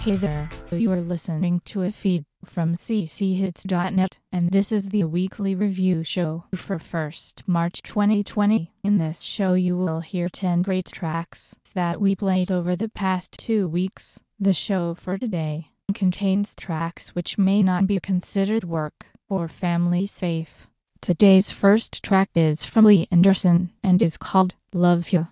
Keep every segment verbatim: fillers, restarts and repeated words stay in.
Hey there, you are listening to a feed from c c hits dot net, and this is the weekly review show for first March twenty twenty. In this show you will hear ten great tracks that we played over the past two weeks. The show for today contains tracks which may not be considered work or family safe. Today's first track is from Lee Anderson and is called Love Ya.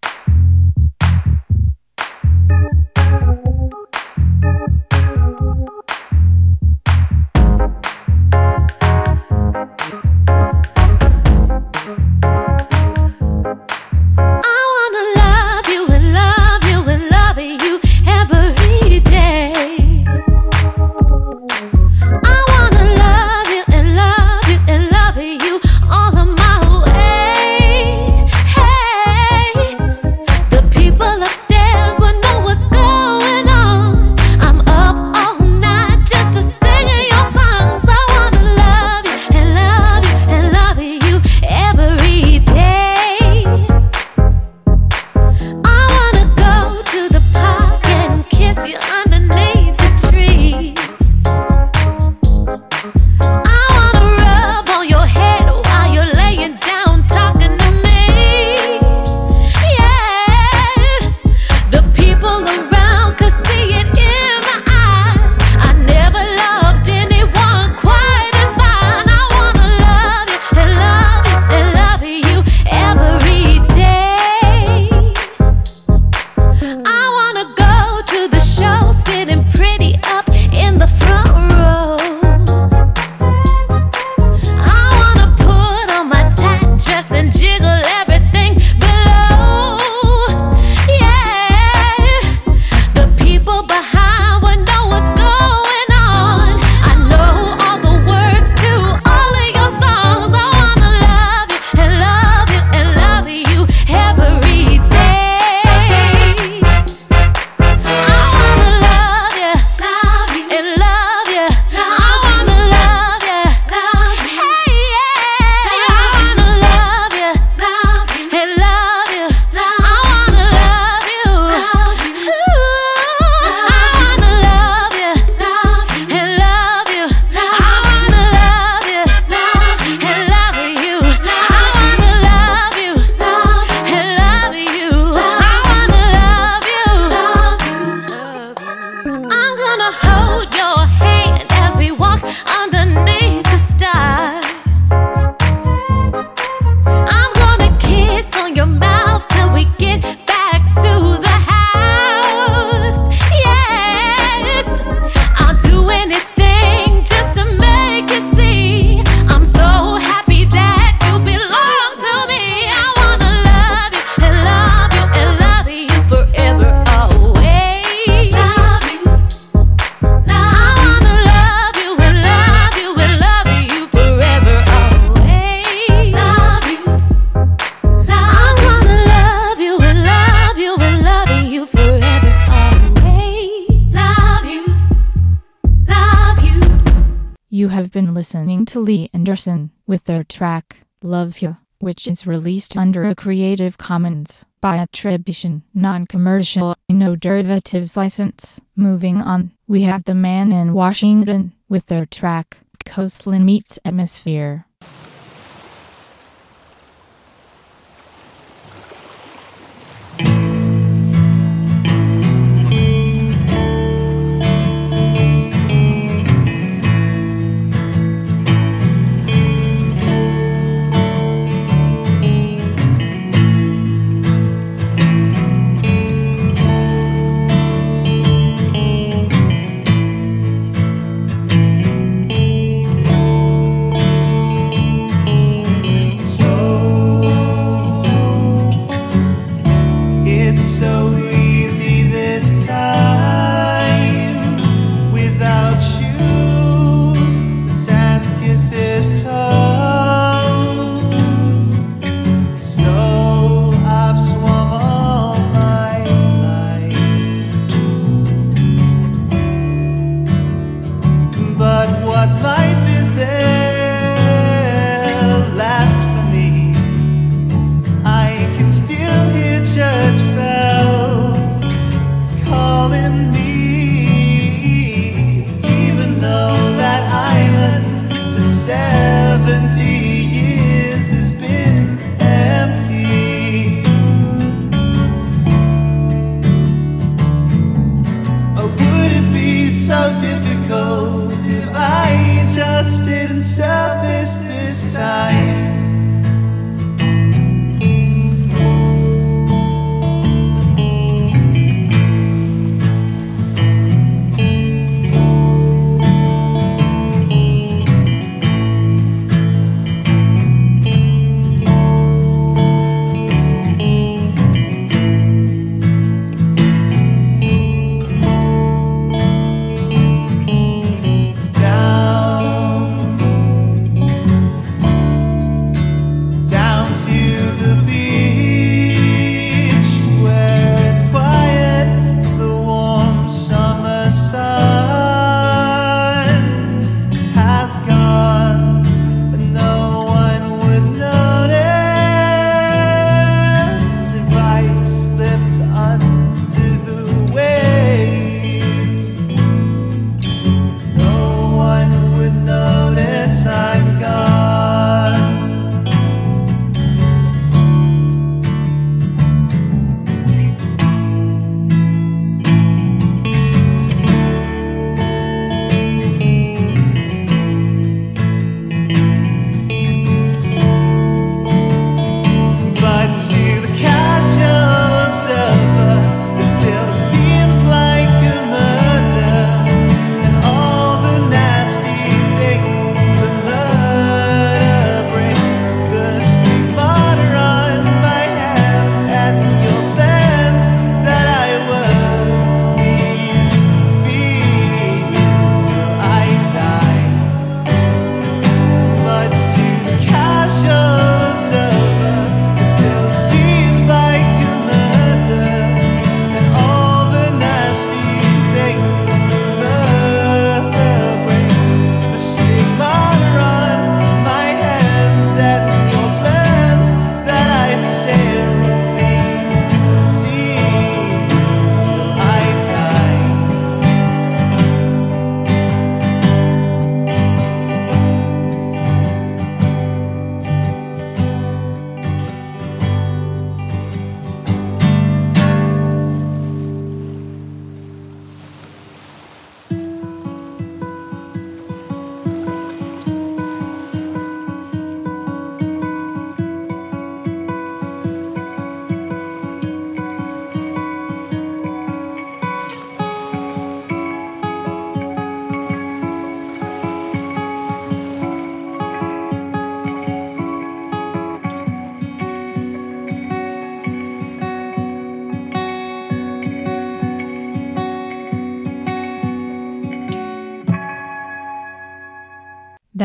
You have been listening to Lee Anderson with their track, Love Ya, which is released under a Creative Commons by attribution, non-commercial, no derivatives license. Moving on, we have The Man in Washington with their track, Coastline Meets Atmosphere.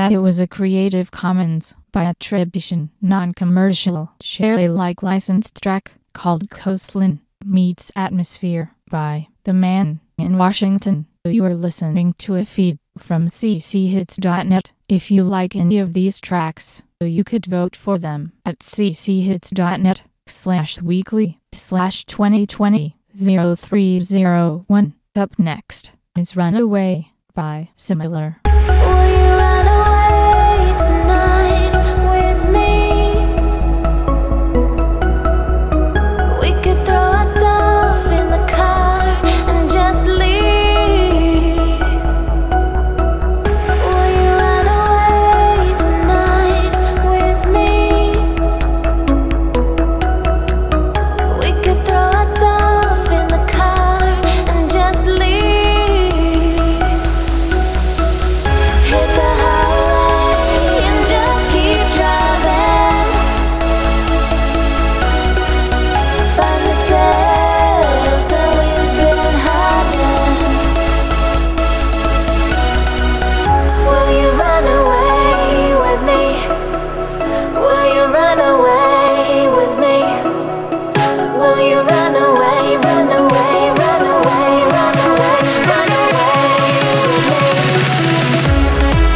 that it was a Creative Commons by attribution, non-commercial, share Alike licensed track called Coastline Meets Atmosphere by The Man in Washington. You are listening to a feed from c c hits dot net. If you like any of these tracks, you could vote for them at c c hits dot net slash weekly slash twenty twenty oh three oh one. Up next is Runaway by Similar. Will you run away tonight with me? We could throw our stuff in the car and just leave. Will you run away tonight with me? We could throw our stuff in the car and just leave. Hit the highway and just keep driving. Find ourselves that we've been hiding. Will you run away with me? Will you run away with me? Will you run away, run away, run away, run away, run away with me?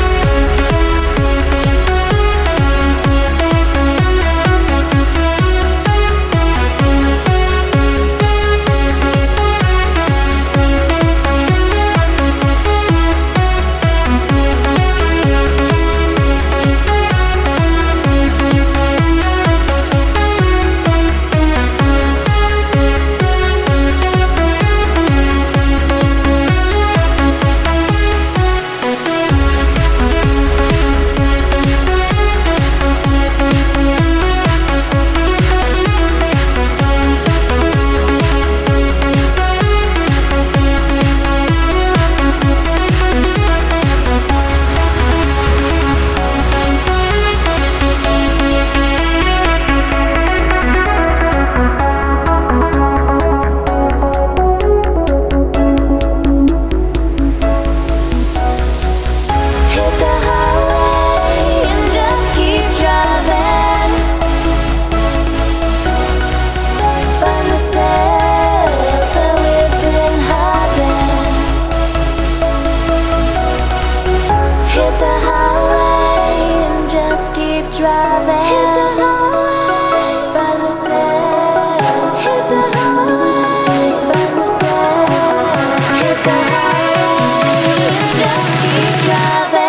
Hit the highway and just keep driving. Find ourselves that we've been hiding. Hit the highway and just keep driving. Hit the highway, find ourselves. Hit the highway, find ourselves. Hit the highway and just keep driving.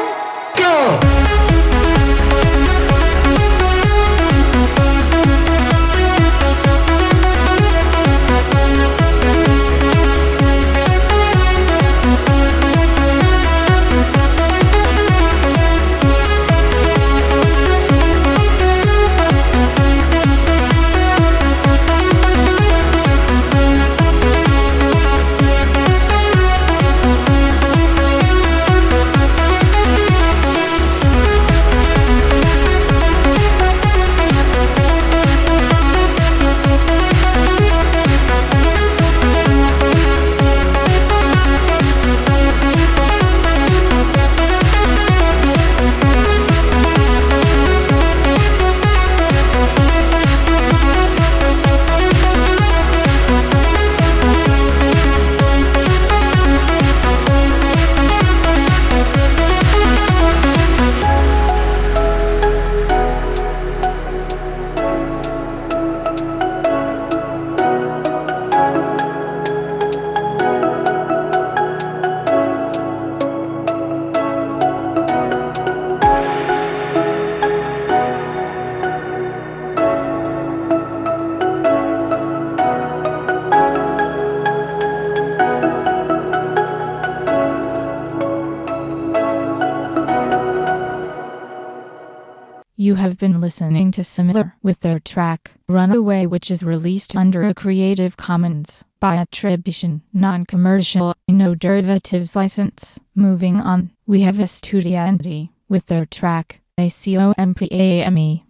You have been listening to Similar with their track Runaway, which is released under a Creative Commons by attribution, non-commercial, no derivatives license. Moving on, we have Estudiante with their track A C O M P A M E.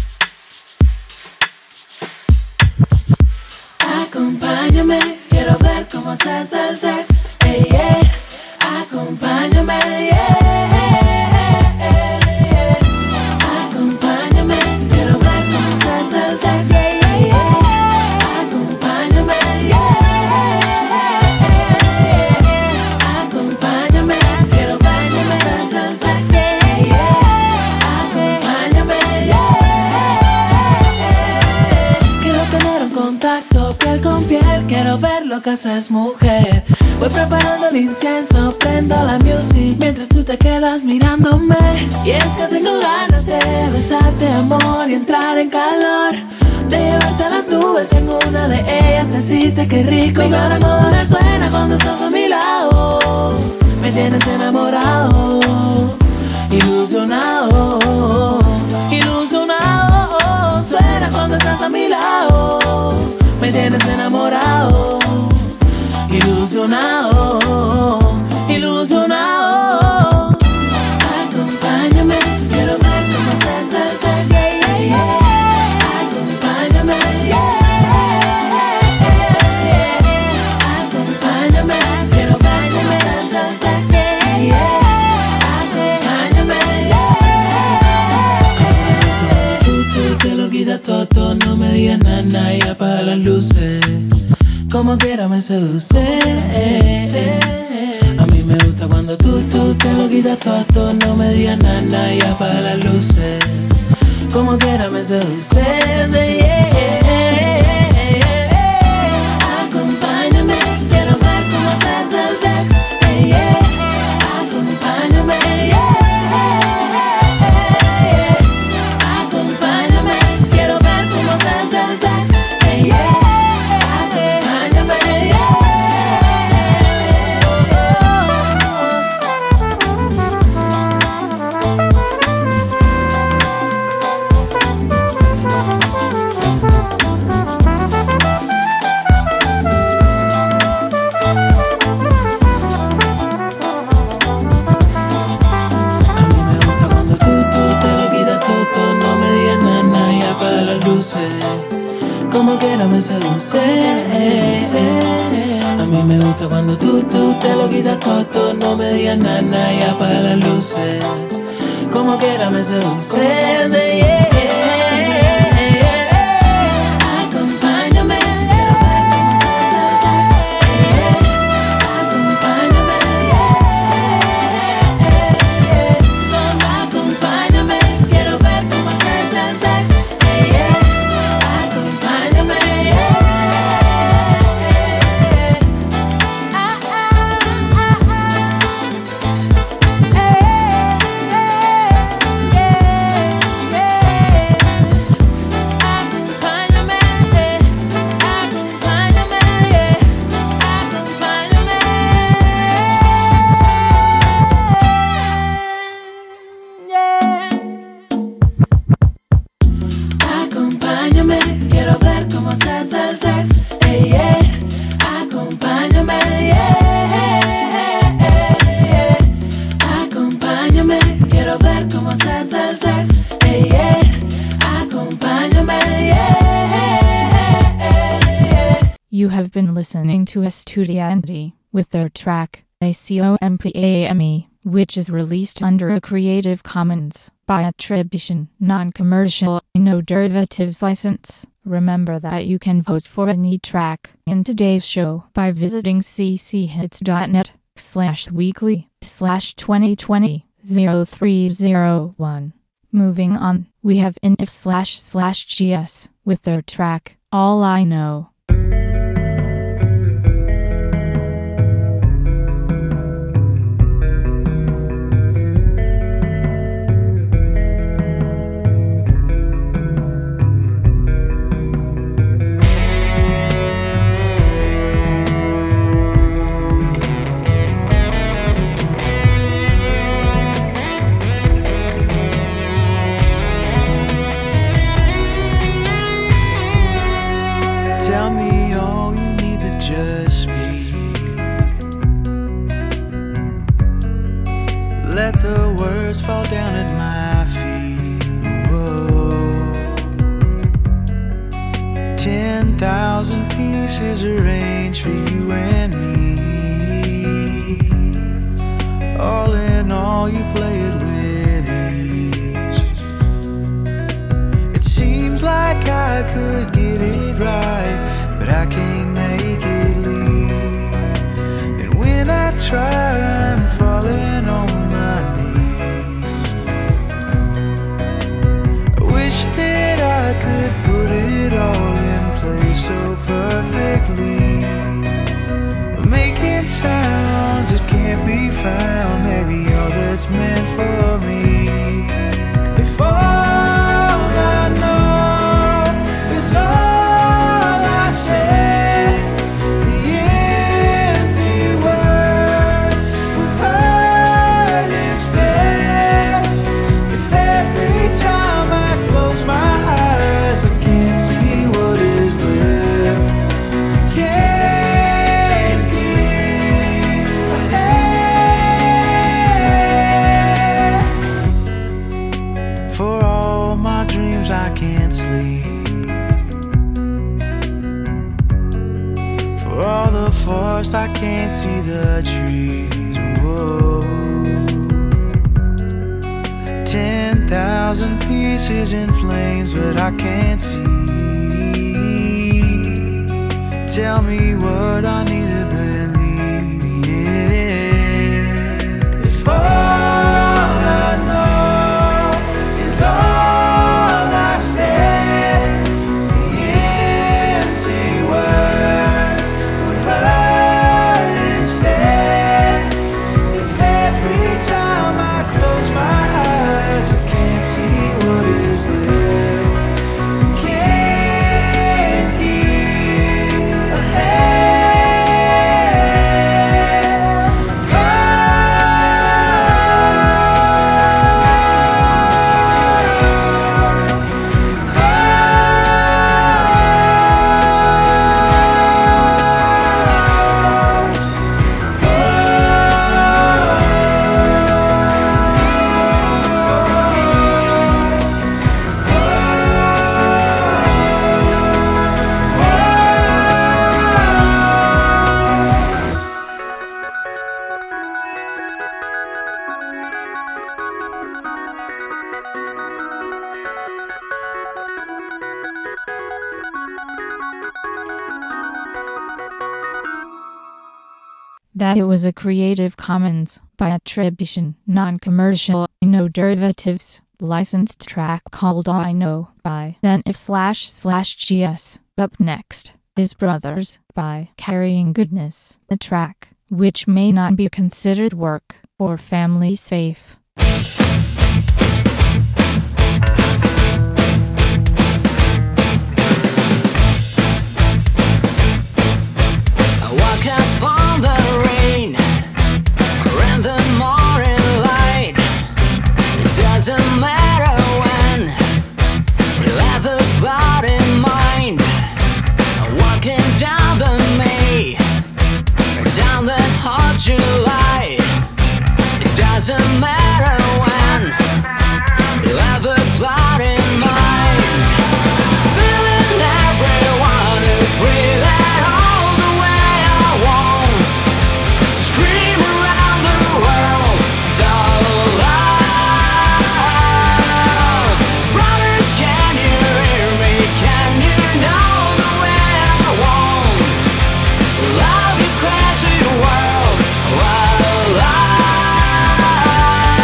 Acompáñame, quiero ver salsa el sex, hey, yeah. Acompáñame, yeah, yeah, yeah. Acompáñame, quiero ver cómo salsa el sex, yeah, yeah, yeah. Acompáñame, yeah, yeah, yeah. Acompáñame, quiero ver cómo salsa el sex, yeah, yeah. Acompáñame, yeah, yeah. Quiero tener un contacto piel con piel, quiero ver lo que haces, mujer. Voy preparando el incienso, prendo la music mientras tú te quedas mirándome. Y es que tengo ganas de besarte, amor, y entrar en calor, de llevarte a las nubes y en una de ellas decirte que rico. Mi corazón resuena cuando estás a mi lado, me tienes enamorado, ilusionado, ilusionado. Suena cuando estás a mi lado, me tienes enamorado, ilusionado, ilusionado. Acompáñame, quiero ver cómo haces el sex, yeah, yeah, yeah. Acompáñame, yeah, yeah, yeah. Acompáñame, quiero ver cómo haces el sex, yeah, yeah. Acompáñame, yeah. Tú, tú te lo quitas todo, no me digas nada y apaga las luces. Como quiera me seduce, eh, eh. A mí me gusta cuando tú, tú te lo quitas todo, no me digas nada y apaga las luces. Como quiera me seduce, yeah, yeah. Acompáñame, quiero ver cómo haces el sex, yeah, yeah. Acompáñame, yeah, yeah. Acompáñame, quiero ver cómo haces el sex, yeah, yeah. Como quiera me seduce, a mí me gusta cuando tú, tú te lo quitas todo, no me digas nada y apaga las luces. Como quiera me seduce, yeah, yeah. Acompáñame, quiero ver cómo se hace el sex, yeah. Acompáñame, yeah, yeah. Solo acompáñame, quiero ver cómo se hace el sex, yeah, yeah. Acompáñame, quiero ver cómo se hace el sex, hey, yeah. Acompáñame, yeah, yeah. Acompáñame, quiero ver cómo se hace el sex, hey, yeah. Acompáñame, yeah. You have been listening to Estudiante with their track Acompame, which is released under a Creative Commons by attribution, non-commercial, no derivatives license. Remember that you can vote for any track in today's show by visiting cchits.net slash weekly slash 2020 0301. Moving on, we have inif slash slash gs with their track All I Know. Tell me all you need to just speak. Let the words fall down at my feet. Whoa. Ten thousand pieces arranged for you and me. how you play it with ease. It seems like I could get it right, but I can't make it leave. And when I try, I'm falling on my knees. I wish that I could put it all in place so perfectly, but making sounds that can't be found, maybe all that's meant for me. If all I know is all I say, the empty words would hurt instead. If every time I close my eyes I can't see what is there, can't get ahead. For all my dreams I can't sleep, for all the forest I can't see the trees. Whoa. Ten thousand pieces in flames, but I can't see. Tell me what I need to believe, yeah. If all I know is all I say, the empty words would hurt instead. If every time I close my eyes I can't see what is there, can't get ahead. That it was a Creative Commons by attribution, non-commercial, no derivatives, licensed track called All I Know by then if slash slash gs. Up next is Brothers by Carrying Goodness, a track which may not be considered work or family safe. I walk up on the rain, around the morning light. It doesn't matter when, we'll have a plot in mind. I'm walking down the May, or down the hot July. It doesn't matter when, we'll have a plot in mind. Feeling everyone to breathe at all the way I want. Scream around the world so loud. Brothers, can you hear me? Can you know the way I want? Love you, crazy world. Well, I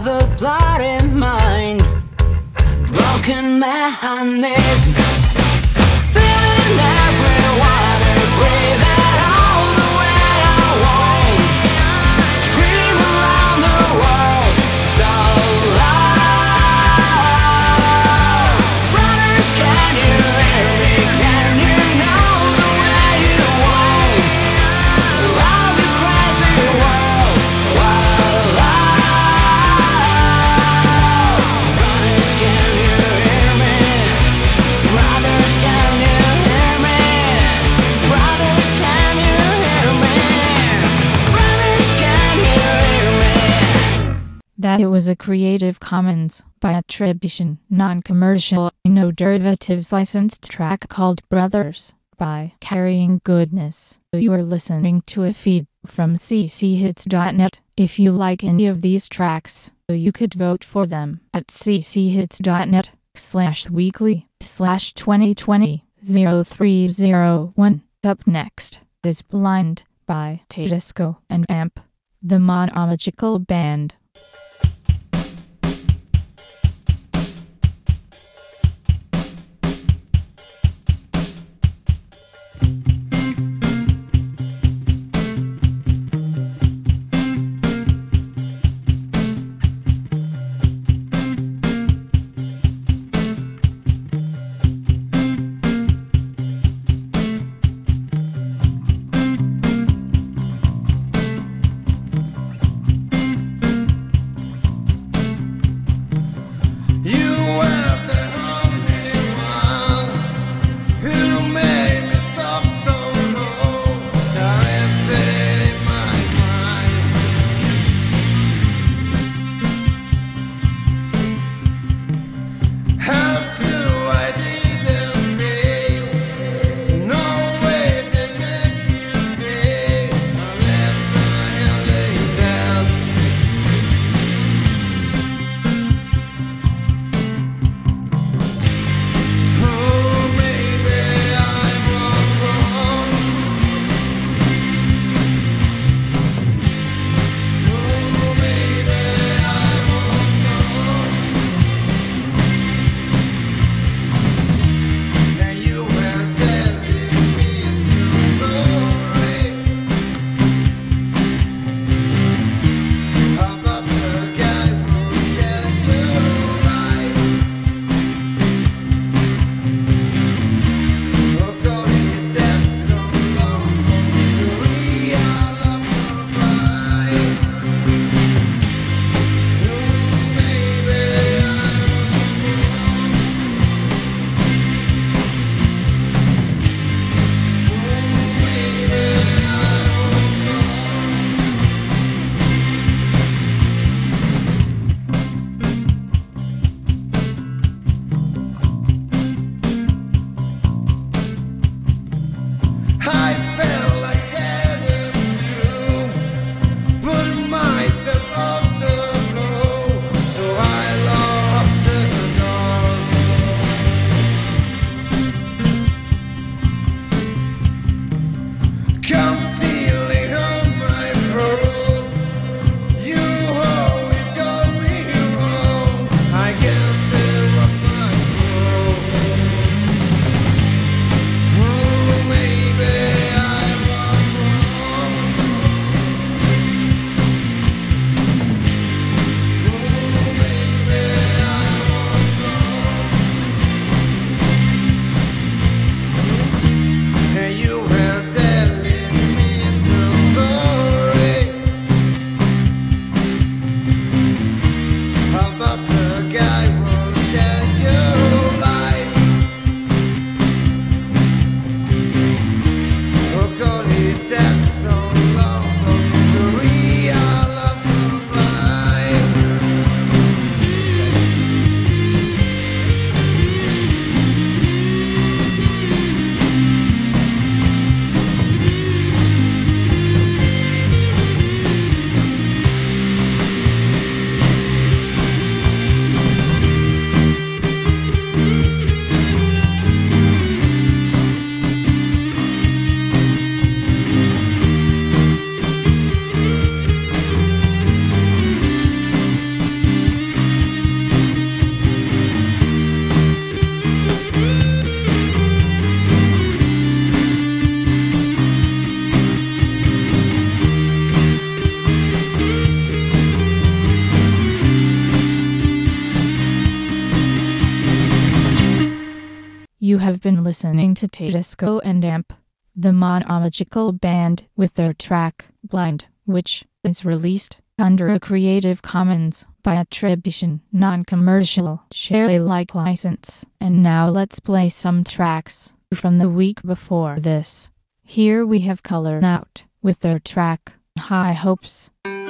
have a bloody mind, broken mechanism, feeling everyone to breathe it all the way I want, scream around the world so loud. Brothers, can you hear me? Can you know the way you want? Love the crazy world while loud. Brothers, can you hear me? Brothers, can you hear me? Brothers, can you hear me? Brothers, can you hear me? That it was a Creative Commons by attribution, non-commercial, no derivatives licensed track called Brothers by Carrying Goodness. You are listening to a feed from c c hits dot net. If you like any of these tracks, you could vote for them at c c hits dot net slash weekly slash twenty twenty oh three oh one. Up next is Blind by Tedesco and Amp, the Monomagical Band. have been listening to Tedesco and Amp, the monomical band, with their track, Blind, which is released under a Creative Commons by attribution, non-commercial, share Alike license. And now let's play some tracks from the week before this. Here we have Color Out with their track, High Hopes.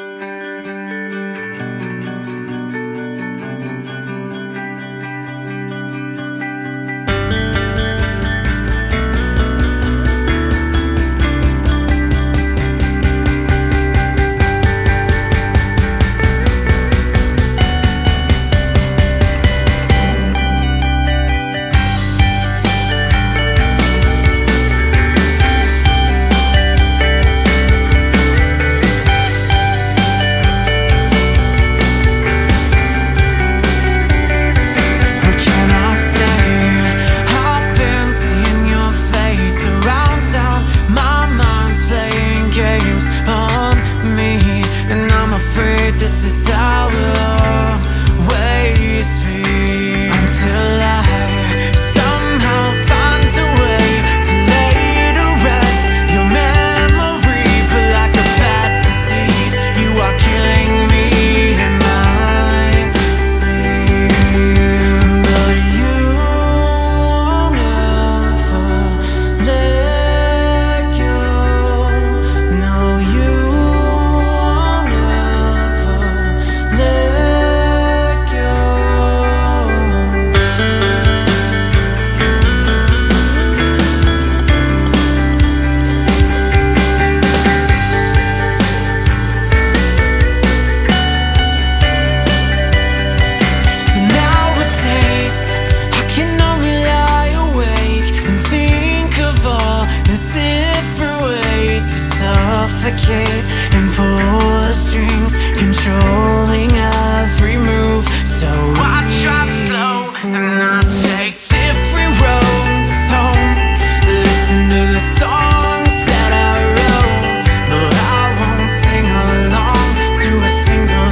And pull the strings, controlling every move. So I drive slow and I take different roads home. Listen to the songs that I wrote, but I won't sing along to a single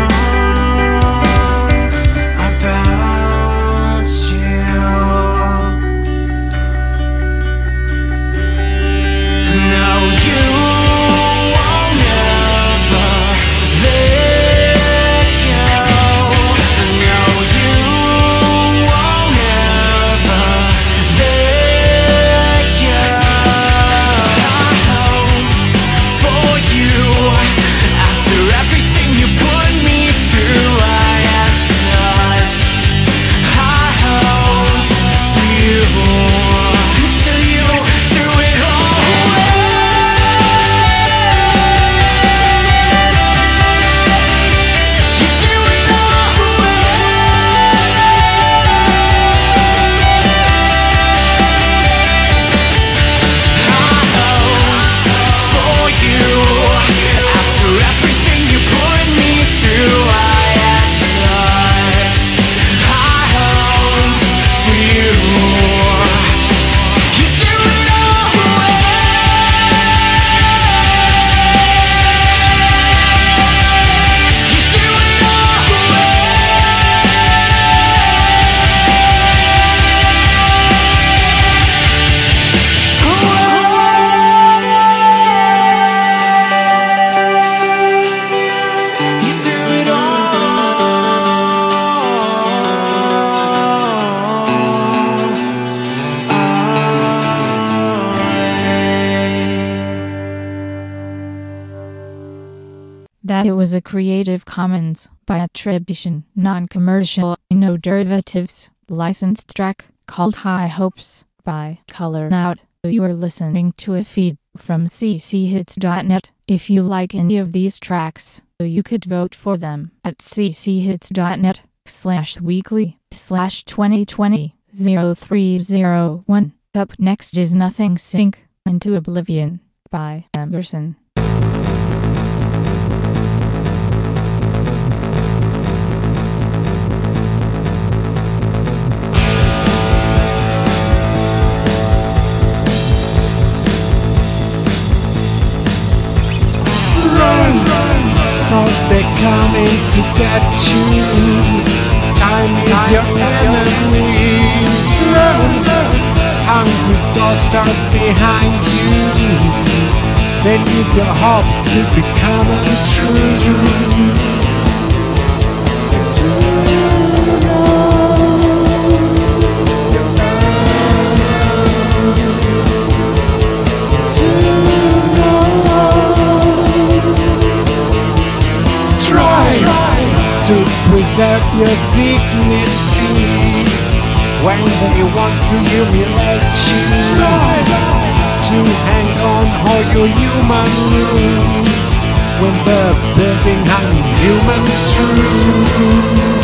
song about you. No, you That it was a Creative Commons by attribution, non-commercial, no derivatives, licensed track called High Hopes by Color Out. You are listening to a feed from c c hits dot net. If you like any of these tracks, you could vote for them at c c hits dot net slash weekly slash twenty twenty oh three oh one. Up next is Nothing Sink into Oblivion by Emerson. Cause they're coming to get you. Time is your enemy. Run, run. hungry ghost start behind you. Then you go hope to become untrue. To preserve your dignity when they want to humiliate you. To hang on all your human roots when they're building unhuman truth.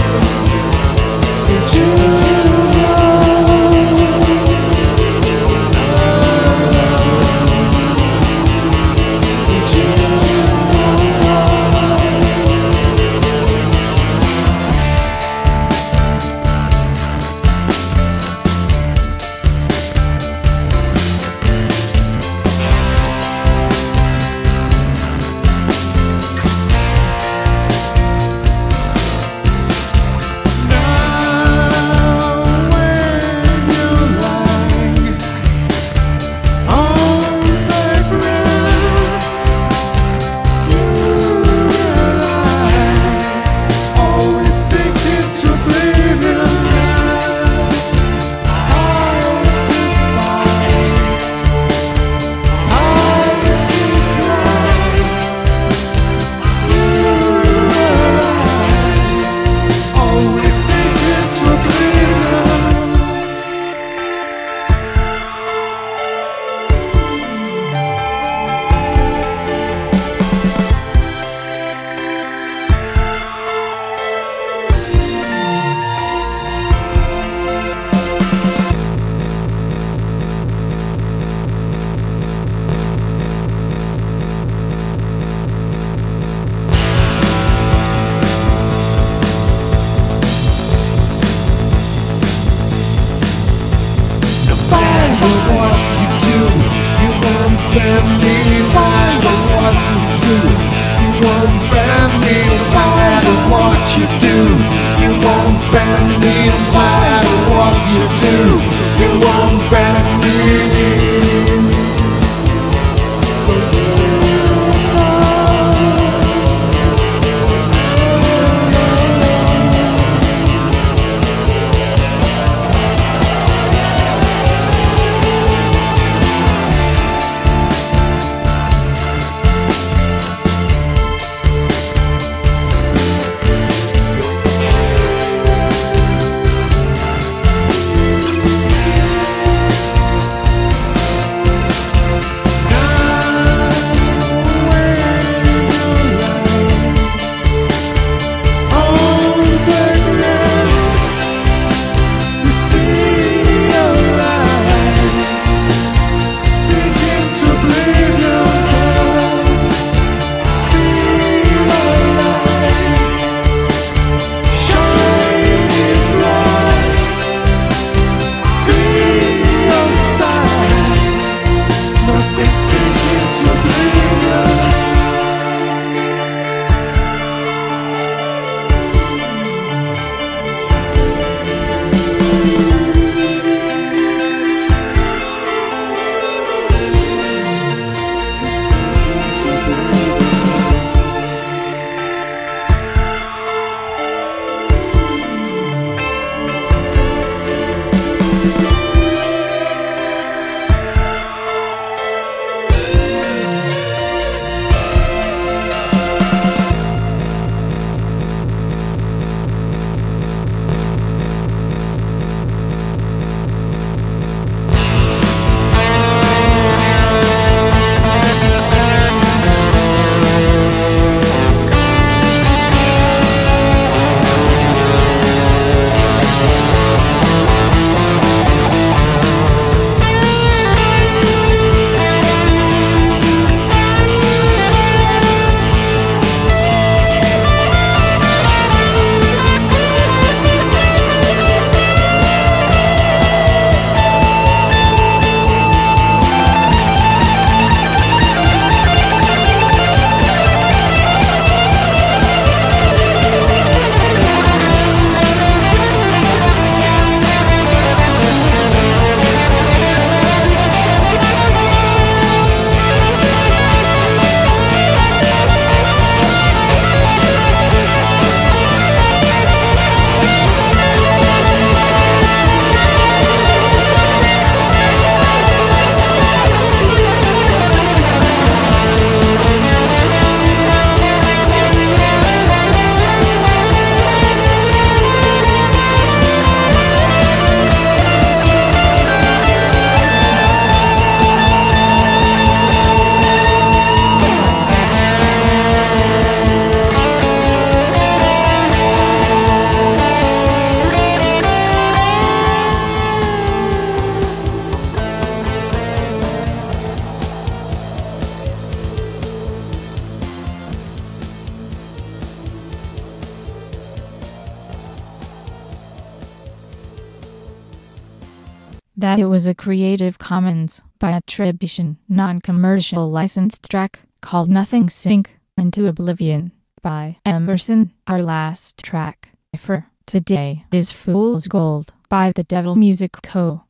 that it was a Creative Commons by attribution, non-commercial licensed track called Nothing Sink into Oblivion by Emerson. Our last track for today is Fool's Gold by The Devil Music Co.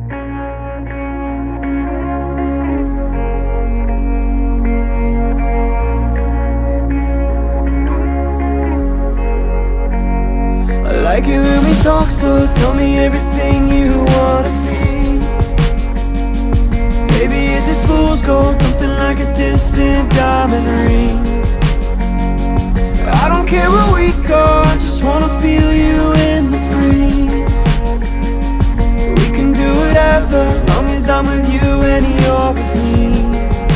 I like it when we talk slow, tell me everything you wanna be. Baby, is it fool's gold, something like a distant diamond ring? I don't care where we go, I just wanna feel you in the breeze. We can do whatever, long as I'm with you and you're with me.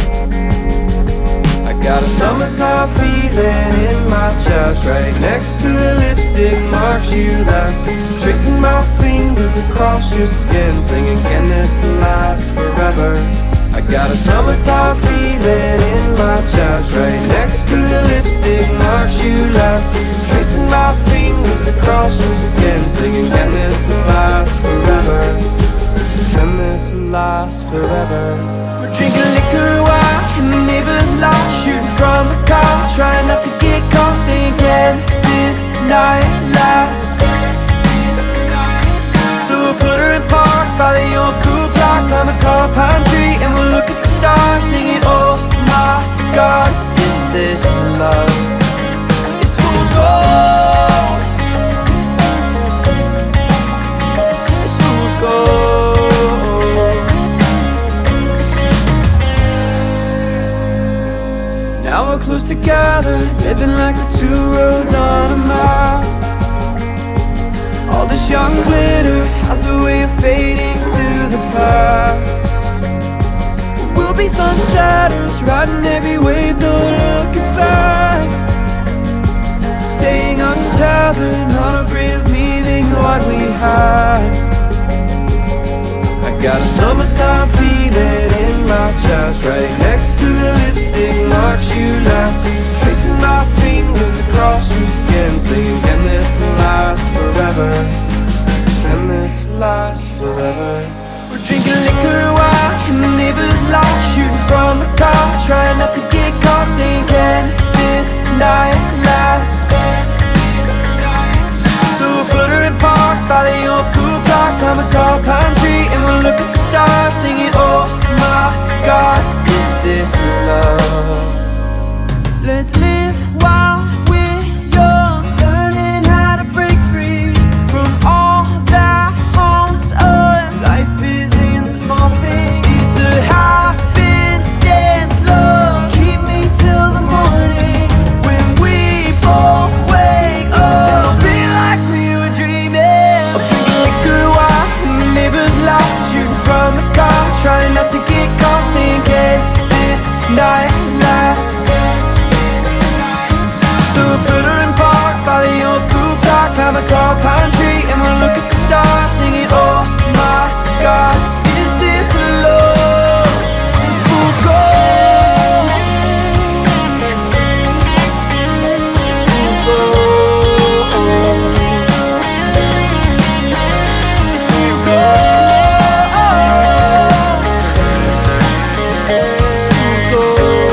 I got a summertime feeling in my chest, right next to the lipstick marks you left. Tracing my fingers across your skin, singing, can this last forever? I got a summertime feeling in my chest, right next to the lipstick marks you left. Tracing my fingers across your skin, singing, can this last forever? Can this last forever? We're drinking liquor while in the neighbor's lot, shooting from the car, trying not to get caught, saying, can this night last? So we'll put her in park by the old cool clock, climb a tall pine tree, and we'll look at the stars, singing, oh my God, is this love? It's fool's gold. It's fool's gold. Now we're close together, living like the two roads on a mile. All this young glitter has a way of fading to the past. We'll be sunsetters, riding every wave, no looking back. Staying untethered, not afraid of leaving what we had. I got a summertime feeling in my chest, right next to the lipstick marks you left. Tracing my fingers across your skin, saying, can this last forever? Can this last forever? We're drinking liquor while in the neighbor's lot, shooting from the car, trying not to get caught, saying, can this night last? So we'll put her in park by the old cool clock, climb a tall pine tree, and we'll look at the stars, singing, oh my God, is this love? Let's live while we're young, learning how to break free from all that harms us. Life is in the small things. It's a happenstance, love. Keep me till the morning when we both wake up. It'll be like we were dreaming. I'm drinking liquor while in the neighbor's lot, shooting from the car, trying not to get caught, saying, can this night last? So we'll put her in park by the old cool clock, climb a tall pine tree, and we'll look at the stars, singing, oh my God, is this love? It's fool's gold. It's fool's gold. It's fool's gold. It's fool's gold.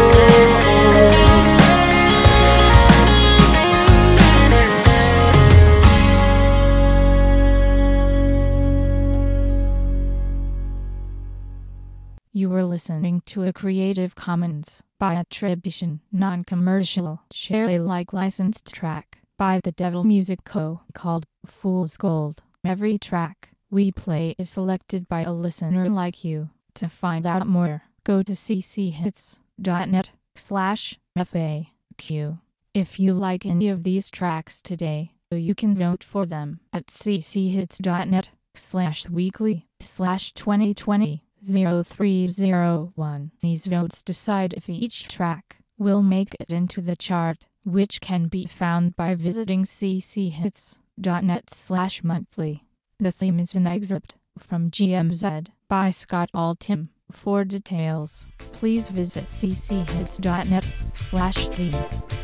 You were listening to a Creative Commons by attribution, non-commercial, share Alike licensed track by The Devil Music Co. called Fool's Gold. Every track we play is selected by a listener like you. To find out more, go to cchits.net slash FAQ. If you like any of these tracks today, you can vote for them at cchits.net slash weekly slash 2020. zero three zero one. These votes decide if each track will make it into the chart, which can be found by visiting cchits.net slash monthly. The theme is an excerpt from G M Z by Scott Altham. For details, please visit cchits.net slash theme.